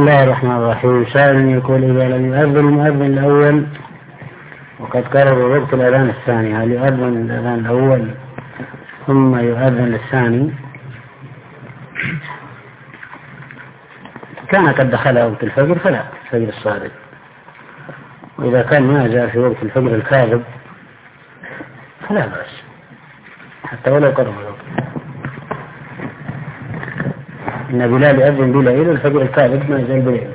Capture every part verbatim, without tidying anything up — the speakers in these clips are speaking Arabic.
الله الرحمن الرحيم. سائل يقول إذا لم يؤذن المؤذن الأول وقد قرر وقت الأذان الثاني، هل يؤذن الأذان الأول ثم يؤذن الثاني؟ كان قد دخل وقت الفجر فلا، الفجر الصادق. وإذا كان ما جاء في وقت الفجر الكاذب فلا بأس حتى ولو قرب الوقت. إن بلال يؤذن بليل الفجر الكاذب ما زال بليل.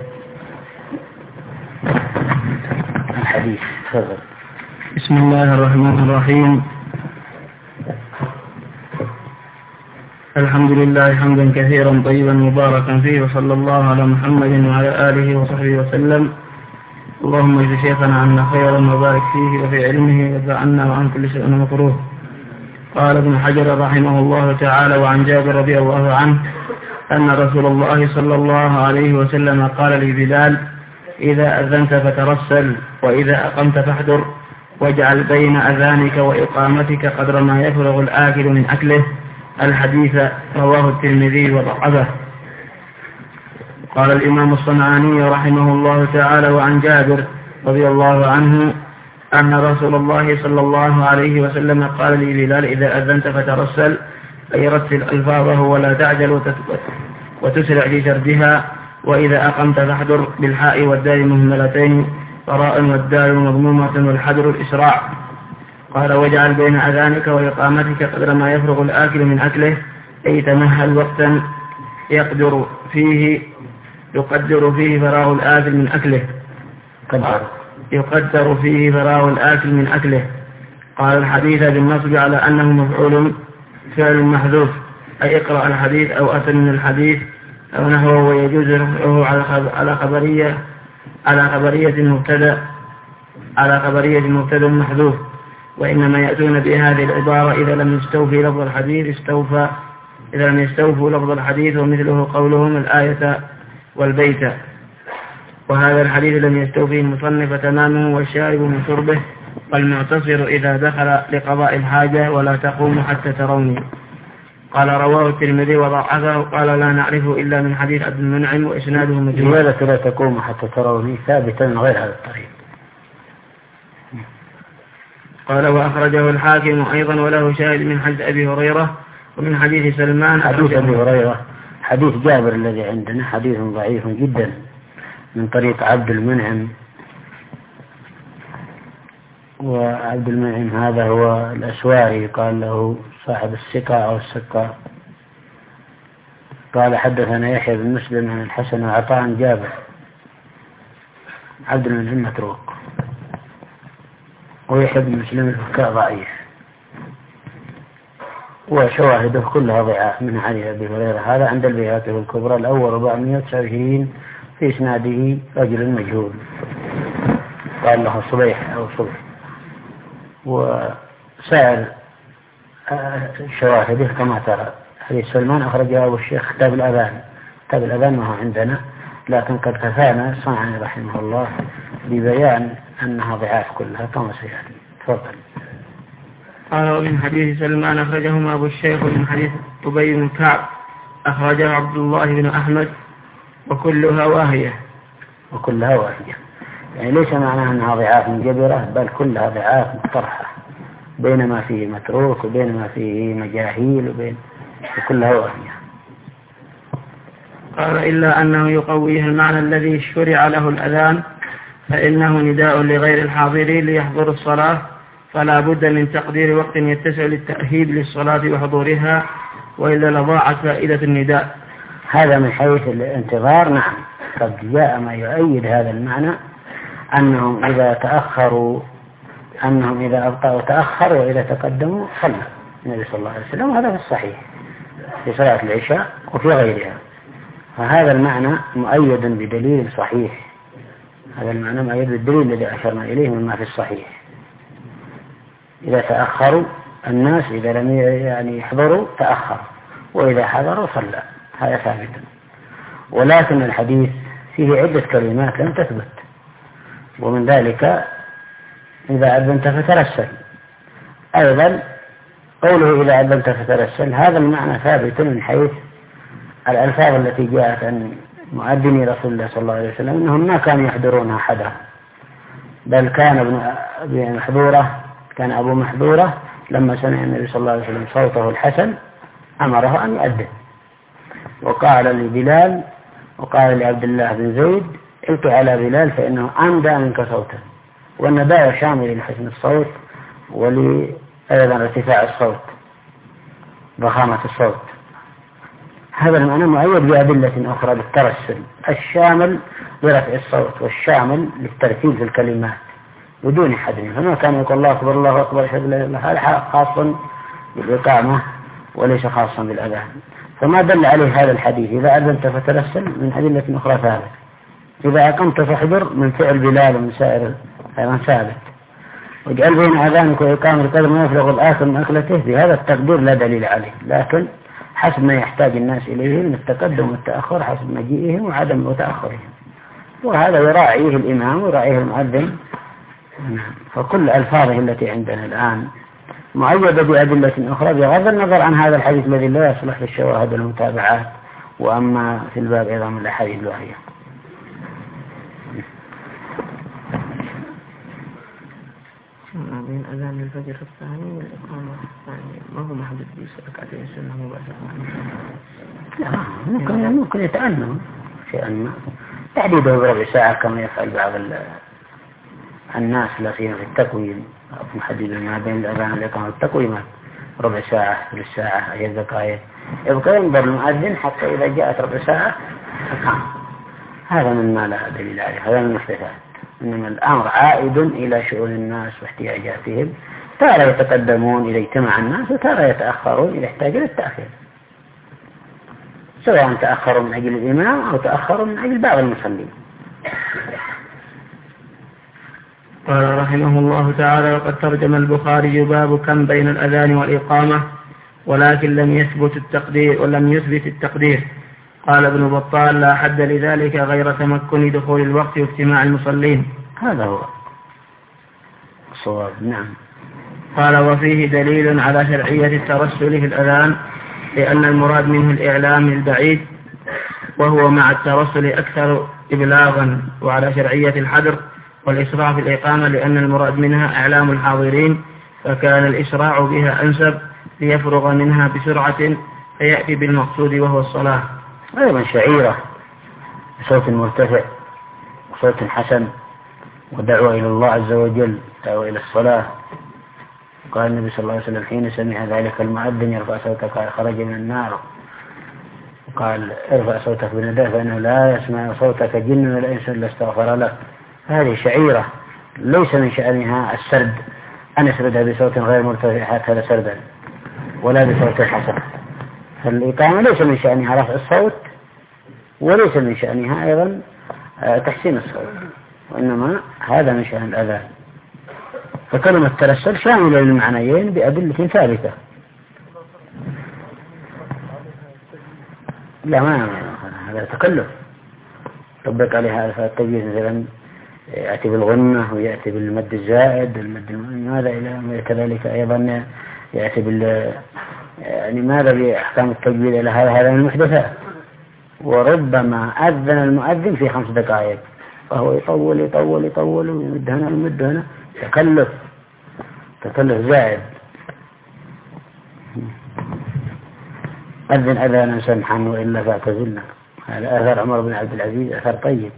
الحديث تفضل. بسم الله الرحمن الرحيم. الحمد لله حمدا كثيرا طيبا مباركا فيه، وصلى الله على محمد وعلى آله وصحبه وسلم. اللهم اجز شيخنا عنا خيرا وبارك فيه وفي علمه وادفع عنا وعن كل شيء مكروه. قال ابن حجر رحمه الله تعالى: وعن جابر رضي الله عنه أن رسول الله صلى الله عليه وسلم قال لبلال: إذا أذنت فترسل، وإذا أقمت فاحذر، واجعل بين أذانك وإقامتك قدر ما يفرغ الآكل من أكله. الحديث رواه الترمذي وضعفه. قال الإمام الصنعاني رحمه الله تعالى: وعن جابر رضي الله عنه أن رسول الله صلى الله عليه وسلم قال لبلال: إذا أذنت فترسل، أي رتل ألفاظه ولا تعجل وتسرع في سردها. وإذا أقمت فاحذر بالحاء والدال مهملتين، فراء والدال مضمومة والحذر الإسراع. قال: واجعل بين أذانك وإقامتك قدر ما يفرغ الآكل من أكله، أي تمهل وقتا يقدر فيه يقدر فيه فراغ الآكل من أكله قدر يقدر فيه فراغ الآكل من أكله. قال: الحديث بالنصب على أنه مفعول فعل محذوف، أي اقرأ الحديث أو أتن من الحديث أو نحوه، ويجوز رفعه على خبرية على خبرية مبتدأ على خبرية مبتدأ محذوف. وإنما يأتون بهذه العبارة إذا لم يستوفي لفظ الحديث استوفى إذا لم يستوفوا لفظ الحديث، ومثله قولهم الآية والبيت. وهذا الحديث لم يستوفي المصنف تمامه، والشارب من شربه، والمعتصر إذا دخل لقضاء الحاجة: ولا تقوم حتى تروني. قال: رواه الترمذي وضعفه. قال: لا نعرفه إلا من حديث عبد المنعم وإسناده مجهول. لماذا لا تقوم حتى تروني ثابتا من غير هذا الطريق؟ قال: وأخرجه الحاكم أيضا، وله شاهد من حديث أبي هريرة ومن حديث سلمان. حديث أبي هريرة حديث جابر الذي عندنا حديث ضعيف جدا من طريق عبد المنعم، وعبد المنعم هذا هو الأسواري، قال له صاحب السقا أو السقا. قال: حدثنا يحيى بن مسلم عن الحسن وعطاء عن جابر. عبد المنعم متروك، ويحيى بن مسلم الفكاء ضعيف، وشواهده كلها ضعاف من حديث أبي هريرة. هذا عند البيهقي الكبرى الأول أربعمائة وتسعة وعشرين، في إسناده رجل مجهول قال له صبيح أو صبح. وسائر شواهده كما ترى. حديث سلمان أخرجه أبو الشيخ كتاب الأذان. كتاب الأذان ما هو عندنا، لكن قد كفانا صنعاني رحمه الله ببيان أنها ضعاف كلها كما سيأتي. تفضل. قال: ومن حديث سلمان أخرجهما أبو الشيخ، ومن حديث أبي بن كعب أخرجه عبد الله بن أحمد، وكلها واهية. وكلها واهية يعني ليس معناها أنها ضعاف منجبرة، بل كلها ضعاف مطرحة، بين ما فيه متروك وبين ما فيه مجاهيل وبين وكلها واهية. قال: إلا أنه يقويه المعنى الذي شرع له الأذان، فإنه نداء لغير الحاضرين ليحضروا الصلاة، فلا بد من تقدير وقت يتسع للتأهيب للصلاة وحضورها، وإلا لضاعت فائدة النداء. هذا من حيث الانتظار. نعم، قد جاء ما يؤيد هذا المعنى، أنهم إذا تأخروا أنهم إذا أبطأوا تأخروا، وإذا تقدموا صلى النبي صلى الله عليه وسلم. هذا في الصحيح في صلاة العشاء وفي غيرها. فهذا المعنى مؤيد بدليل صحيح. هذا المعنى مؤيد بالدليل الذي أشرنا إليه مما في الصحيح. إذا تأخروا الناس، إذا لم يعني يحضروا تأخر، وإذا حضروا صلى. هذا ثابت. ولكن الحديث فيه عدة كلمات لم تثبت، ومن ذلك إذا أذنت فترسل. أيضا قوله إذا أذنت فترسل، هذا المعنى ثابت من حيث الألفاظ التي جاءت عن مؤذني رسول الله صلى الله عليه وسلم أنهم ما كانوا يحضرونها حدا، بل كان ابن محذورة كان أبو محذورة لما سمع النبي صلى الله عليه وسلم صوته الحسن أمره أن يؤذن، وقال لبلال وقال لعبد الله بن زيد القي على بلال فإنه أندى منك صوتا، والنداء شامل لحسن الصوت ولأيضا ارتفاع الصوت ضخامة الصوت. هذا المعنى مؤيد بأدلة أخرى بالترسل الشامل لرفع الصوت والشامل للترتيب في الكلمات بدون حد. فما كان يقول الله أكبر الله أكبر أشهد أن لا إله إلا الله، هذا خاص بالإقامة وليس خاصا بالأذان. فما دل عليه هذا الحديث إذا أذنت فترسل من أدلة أخرى ثابت، إذا أقمت فاحضر من فعل بلال ومن سائر أيضا ثابت. واجعل بين أذانك وإقامة القدر ما يفرغ الآخر من أكلته، بهذا التقدير لا دليل عليه، لكن حسب ما يحتاج الناس إليه من التقدم والتأخر حسب مجيئهم وعدم تأخرهم، وهذا يراعيه الإمام ويراعيه المؤذن. فكل ألفاظه التي عندنا الآن مؤيدة بأدلة أخرى بغض النظر عن هذا الحديث الذي لا يصلح للشواهد والمتابعات، وأما في الباب أيضا من الأحاديث الوحية. بين أذان الفجر الثاني والإقامة الثانية ما هو محدود بركعتين السنة مباشرة؟ لا، ممكن ممكن يتأنم شيئا ما تحديده بربع ساعة كما يفعل بعض الناس لا سيما في التقويم، محدد ما بين الأذان والإقامة والتقويمات ربع ساعة ثلث ساعة عشر دقائق، يبقى ينظر المؤذن حتى إذا جاءت ربع ساعة أقام. هذا من ما لا دليل عليه، هذا من المحدثات. إنما الأمر عائد إلى شؤون الناس واحتياجاتهم، تارة يتقدمون إذا اجتمع الناس وتارة يتأخرون إذا احتاج للتأخير، سواء تأخروا من أجل الإمام أو تأخروا من أجل بعض المصلين. قال رحمه الله تعالى: وقد ترجم البخاري باب كم بين الأذان والإقامة، ولكن لم يثبت التقدير ولم يثبت التقدير. قال ابن بطال: لا حد لذلك غير تمكن دخول الوقت واجتماع المصلين. هذا هو الصواب. نعم. قال: وفيه دليل على شرعية الترسل في الأذان، لأن المراد منه الإعلام البعيد، وهو مع الترسل أكثر إبلاغا، وعلى شرعية الحذر والإسراع في الإقامة، لأن المراد منها إعلام الحاضرين، فكان الإسراع بها أنسب ليفرغ منها بسرعة فيأتي بالمقصود وهو الصلاة. أيضا شعيرة بصوت مرتفع وصوت حسن ودعوة إلى الله عز وجل، دعوة إلى الصلاة. قال النبي صلى الله عليه وسلم حين سمع ذلك المؤذن: يرفع صوتك قال خرج من النار. وقال: ارفع صوتك بالنداء فإنه لا يسمع صوتك جن ولا إنس إلا استغفر لك. هذه شعيرة ليس من شأنها السرد، أن يسردها بصوت غير مرتفع هكذا سردا، ولا بصوت حسن. فالإقامة ليس من شأنها رفع الصوت، وليس من شأنها أيضا تحسين الصوت، وإنما هذا من شأن الأذان. فكلمة ترسل شاملة للمعنيين بأدلة ثابتة. لا، ما هذا تكلف طبق عليها فالتجويز، مثلا يأتي بالغنة ويأتي بالمد الزائد المد ماذا إلى كذلك أيضا يأتي بال يعني ماذا بأحكام التجويد إلى هذا هذا من المحدثات. وربما أذن المؤذن في خمس دقائق فهو يطول يطول يطول ويمد هنا ويمد هنا، تكلف تكلف زائد. أذن أذانا سمحا وإلا فاعتزلنا. هذا أثر عمر بن عبد العزيز، أثر طيب.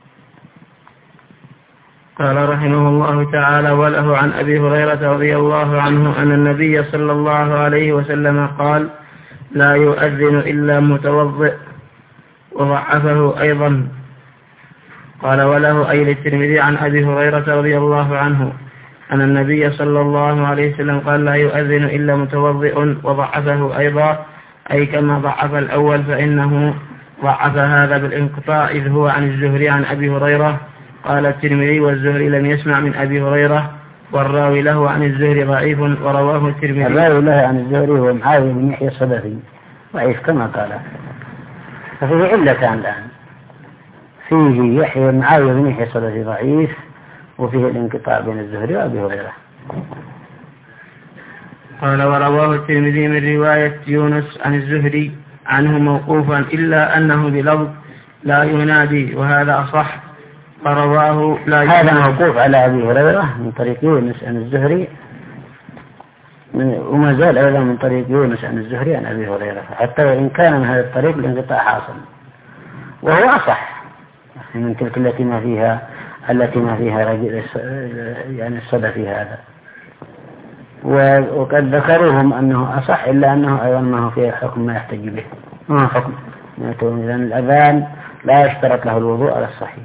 قال رحمه الله تعالى: وله عن أبي هريرة رضي الله عنه أن النبي صلى الله عليه وسلم قال: لا يؤذن إلا متوضئ، وضعفه أيضا. قال: وله أي للترمذي عن أبي هريرة رضي الله عنه أن النبي صلى الله عليه وسلم قال: لا يؤذن إلا متوضئ، وضعفه أيضا، أي كما ضعف الأول، فإنه ضعف هذا بالانقطاع، إذ هو عن الزهري عن أبي هريرة. قال الترمذي: والزهري لم يسمع من أبي هريرة، والراوي له عن الزهري ضعيف، ورواه الترمذي. الراوي له عن الزهري هو معاوية بن يحيى الصدفي ضعيف كما قال. ففيه علتان الآن، فيه يحيى معاوية بن يحيى الصدفي ضعيف، وفيه الانقطاع بين الزهري وأبي هريرة. قال: ورواه الترمذي من رواية يونس عن الزهري عنه موقوفا، إلا أنه بلفظ: لا ينادي وهذا أصح، فرواه لا ينادي. هذا موقوف على أبي هريرة من طريق يونس عن الزهري، وما زال أيضا من طريق يونس عن الزهري عن أبي هريرة، حتى وإن كان من هذا الطريق الانقطاع حاصل، وهو أصح من تلك التي ما فيها التي ما فيها يعني الصدى في هذا. وقد ذكروهم أنه أصح، إلا أنه أيضا ما هو فيه حكم ما يحتج به، ما حكم لأن الأذان لا يشترط له الوضوء على الصحيح.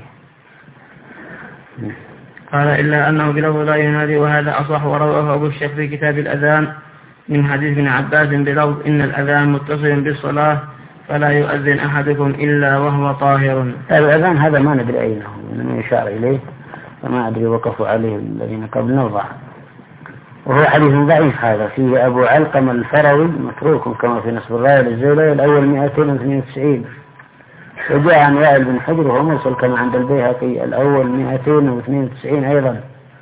قال إلا أنه بلفظ لا ينادي وهذا أصح، ورواه أبو الشيخ في كتاب الأذان من حديث ابن عباس بلفظ إن الأذان متصل بالصلاة فلا يؤذن أحدكم إلا وهو طاهر. الأذان هذا ما ندري أين هو، إنما يشار إليه فما أدري وقفوا عليه الذين قبلنا وضع، وهو حديث ضعيف. هذا فيه أبو علقم الفروي متروك كما في نصب الراية للزيلي الأول مئتين واثنين وتسعين، وجاء عن وائل بن حجر وهو مرسل كما عند البيهقي الأول مئتين واثنين وتسعين أيضا.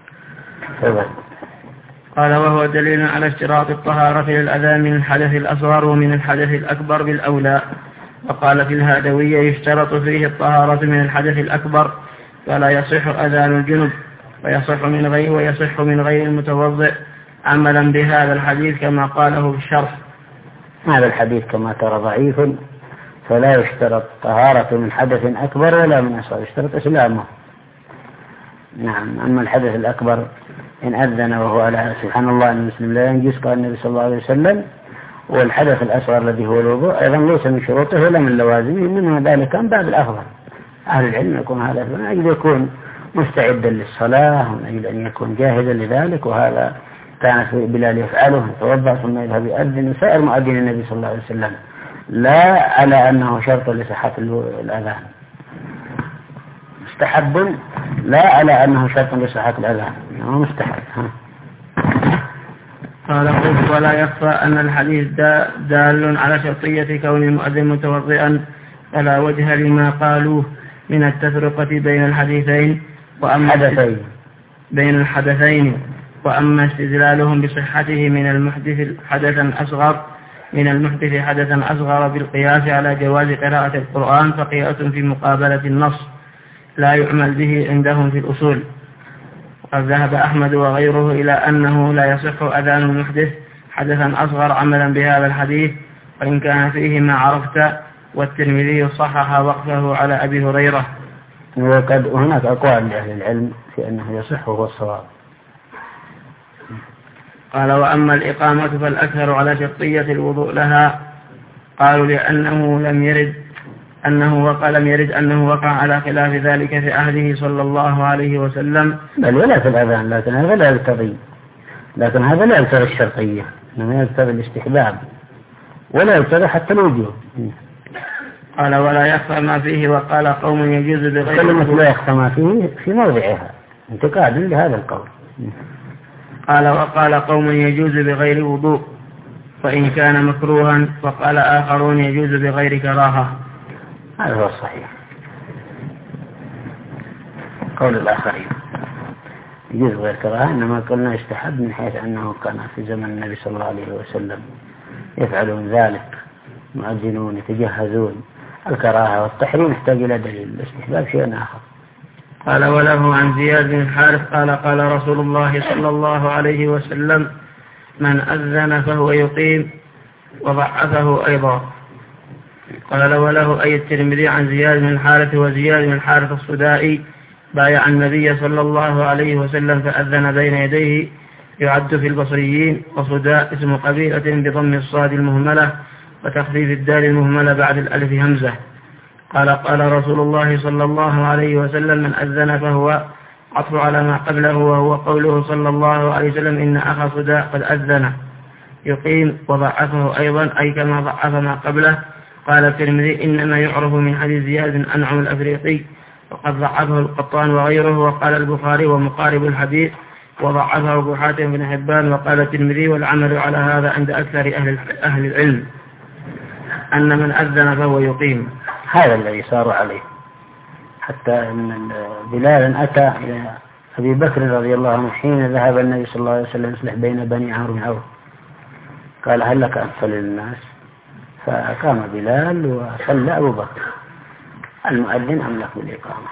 قال وهو دليل على اشتراط الطهارة للأذان من الحدث الأصغر ومن الحدث الأكبر بالأولى. وقال في الهادوية يشترط فيه الطهارة من الحدث الأكبر فلا يصح أذان الجنب، ويصح من غير ويصح من غير المتوضئ، عملا بهذا الحديث كما قاله في الشرح. هذا الحديث كما ترى ضعيف، فلا يشترط طهارة من حدث أكبر ولا من أصغر، يشترط إسلامه. نعم. أما الحدث الأكبر إن أذن وهو على سبحان الله المسلم لا ينجس قال النبي صلى الله عليه وسلم، والحدث الأصغر الذي هو الوضوء أيضا ليس من شروطه ولا من لوازمه، إنما ذلك كان باب الأفضل. أهل العلم يكون هذا من أجل يكون مستعدا للصلاة ومن أجل أن يكون جاهزا لذلك، وهذا كان بلال يفعله، يتوضأ ثم يذهب يؤذن وسائر مؤذن النبي صلى الله عليه وسلم، لا على أنه شرط لصحة الأذان، مستحب لا على أنه شرط لصحة الأذان، هو مستحب. قال قلت ولا يخفى أن الحديث دال على شرطية كون المؤذن متوضئا، فلا وجه لما قالوه من التفرقة بين الحديثين وأما حدثين بين الحدثين وأما استدلالهم بصحته من المحدث حدثا أصغر من المحدث حدثا أصغر بالقياس على جواز قراءة القرآن، فقياس في مقابلة النص لا يعمل به عندهم في الأصول. قد ذهب أحمد وغيره إلى أنه لا يصح أذان المحدث حدثا أصغر عملا بهذا الحديث، وإن كان فيه ما عرفت، والترمذي صحح وقفه على أبي هريرة. وقد هناك أقوال لأهل العلم في أنه يصح وهو الصواب. قال وأما الإقامة فالأكثر على شرطية الوضوء لها، قالوا لأنه لم يرد أنه وقال لم يرد أنه وقع على خلاف ذلك في عهده صلى الله عليه وسلم، بل ولا في الأذان، لكن هذا لا يقتضي لكن هذا لا يقتضي الشرطية، إنما يقتضي الاستحباب ولا يقتضي حتى الوجوب. قال ولا يخفى ما فيه، وقال قوم يجوز بغير كلمة لا يخفى ما فيه في موضعها انتقاد لهذا القول. قال وقال قوم يجوز بغير وضوء وإن كان مكروها، وقال آخرون يجوز بغير كراهة. هذا هو الصحيح، قول الآخرين يجوز غير كراهة، إنما قلنا يستحب من حيث أنه كان في زمن النبي صلى الله عليه وسلم يفعلون ذلك، مؤذنون يتجهزون. الكراهة والتحريم يحتاج إلى دليل، الاستحباب شيء آخر. قال وله عن زياد بن الحارث قال قال رسول الله صلى الله عليه وسلم من أذن فهو يقيم، وضعفه أيضا. قال وله أي الترمذي عن زياد بن الحارث وزياد بن الحارث الصدائي بايع النبي صلى الله عليه وسلم فأذن بين يديه، يعد في البصريين، وصداء اسم قبيلة بضم الصاد المهملة وتخفيف الدال المهملة بعد الألف همزة. قال قال رسول الله صلى الله عليه وسلم من أذن فهو عطف على ما قبله، وهو قوله صلى الله عليه وسلم إن أخا صداء قد أذن يقيم، وضعفه أيضا أي كما ضعف ما قبله. قال الترمذي إنما يعرف من حديث زياد بن أنعم الأفريقي، وقد ضعفه القطان وغيره. وقال البخاري ومقارب الحديث وضعفه أبو حاتم بن حبان. وقال الترمذي والعمل على هذا عند أكثر أهل أهل العلم أن من أذن فهو يقيم. هذا الذي صار عليه، حتى أن بلال أتى إلى أبي بكر رضي الله عنه حين ذهب النبي صلى الله عليه وسلم يصلح بين بني عمرو بن عوف، قال هل لك أن تصلي للناس؟ فقام بلال وصلى أبو بكر، المؤذن أملك بالإقامة،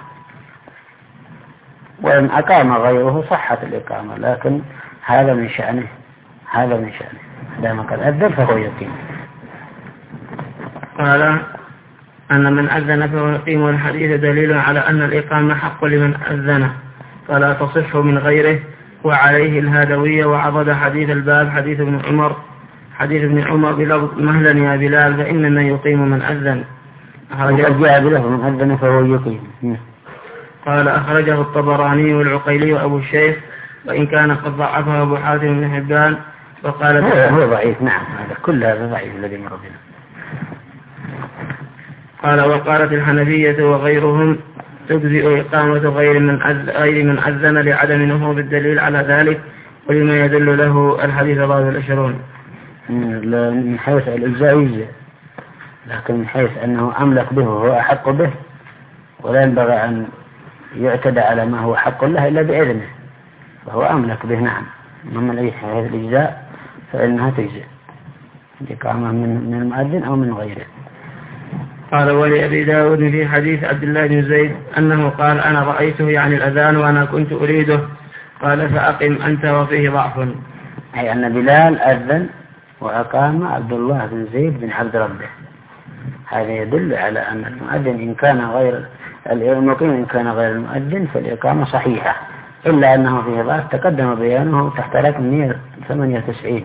وإن أقام غيره صحت الإقامة، لكن هذا من شأنه هذا من شأنه دام قد أذن فهو يقيم. قال أن من أذن فهو يقيم، والحديث دليل على أن الإقامة حق لمن أذنه فلا تصح من غيره، وعليه الهادوية وعضد حديث الباب حديث ابن عمر حديث ابن عمر بلفظ مهلا يا بلال فإنما يقيم من أذن. وقد جاء بلفظ من أذن فهو يقيم. قال أخرجه الطبراني والعقيلي وأبو الشيخ، وإن كان قد ضعفه أبو حاتم بن حبان وقال هو ضعيف. نعم هذا كل هذا ضعيف الذي مر بنا. قال وقالت الحنفية وغيرهم تجزئ إقامة غير من غير من أذن لعدم نهوض الدليل على ذلك، ولما يدل له الحديث الرابع والعشرون. من حيث الإجزاء يجزئ، لكن من حيث أنه أملك به وهو أحق به، ولا ينبغي أن يعتدى على ما هو حق له إلا بإذنه، فهو أملك به. نعم من أي حيث الإجزاء فإنها تجزئ الإقامة من المؤذن أو من غيره. قال ولأبي داود في حديث عبد الله بن زيد أنه قال أنا رأيته يعني الأذان وأنا كنت أريده، قال فأقم أنت وفيه ضعف، أي أن بلال أذن وأقام عبد الله بن زيد بن عبد ربه. هذا يدل على أن المؤذن إن كان غير المقيم إن كان غير المؤذن فالإقامة صحيحة، إلا أنه فيه ضعف تقدم بيانه تحت رقم مئة وثمانية وتسعين.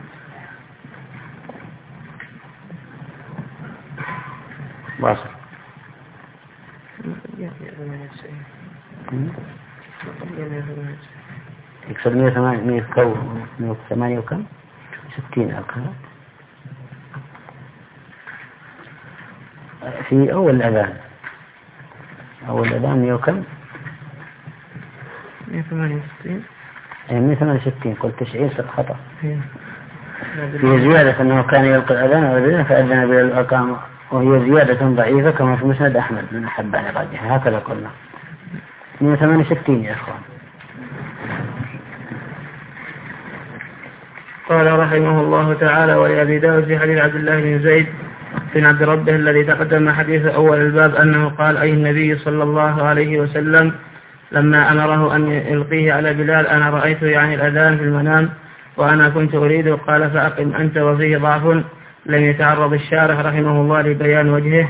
واصل. يكسر مئة وثمانية كم مئة وثمانية وكم ستين أكثر في أول الأذان. أول الأذان مئة وكم مئة وثمانية وستين مئة وثمانية وستين قلت تسعين صد خطأ. في زيادة أنه كان يلقي الأذان والأذان فأذن بالإقامة، وهي زيادة ضعيفة كما في مسند أحمد بن حبان راجح، هكذا قلنا مئة وثمانية وستين يا أخوان. قال رحمه الله تعالى ولأبي داود في حديث عبد الله بن زيد بن عبد ربه الذي تقدم حديث أول الباب أنه قال أي النبي صلى الله عليه وسلم لما أمره أن يلقيه على بلال أنا رأيته يعني الأذان في المنام وأنا كنت أريده، قال فأقم أنت وفيه ضعف. لم يتعرض الشارح رحمه الله لبيان وجهه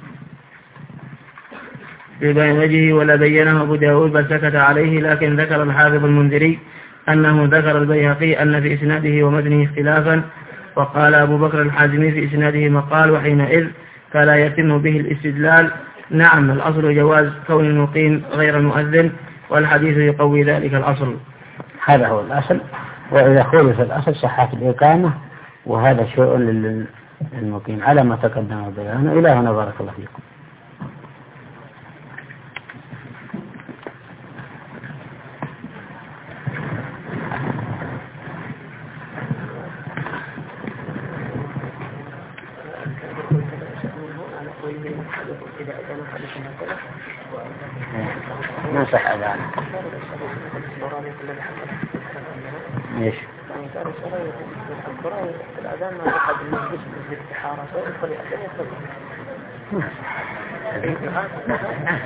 لبيان وجهه ولا بينه أبو داود بل سكت عليه، لكن ذكر الحافظ المنذري أنه ذكر البيهقي أن في إسناده ومتنه اختلافا، وقال أبو بكر الحازمي في إسناده مقال وحينئذ فلا يتم به الاستدلال. نعم الأصل جواز كون المقيم غير المؤذن، والحديث يقوي ذلك الأصل. هذا هو الأصل، وإذا خولف الأصل صحت الإقامة، وهذا شيء للمقيم على ما تقدم بيانه. إلى هنا بارك الله فيكم. ما صح أذان ايش؟ يعني كان الصلاة القرآن الأذان ما يحد من جسم الاستحارة فيدخل الأذان يصلي.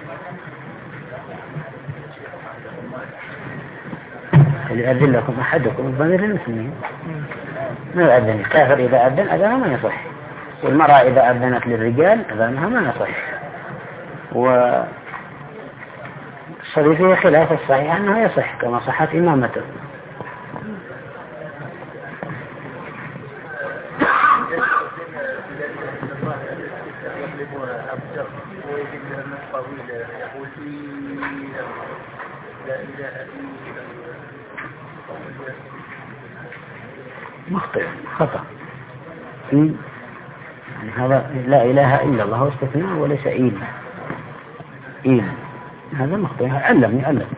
يؤذن لكم أحدكم الضمير المسلمين، ما يؤذن الكافر إذا أذن أذانه ما يصح، والمرأة إذا أذنت للرجال أذانها ما يصح. والصحيح فيه خلاف الصحيح أنه يصح كما صحت إمامته. مخطئ خطأ. يعني هذا لا إله إلا الله واستثناء وليس إيل إيل هذا مخطئ. علم يعلم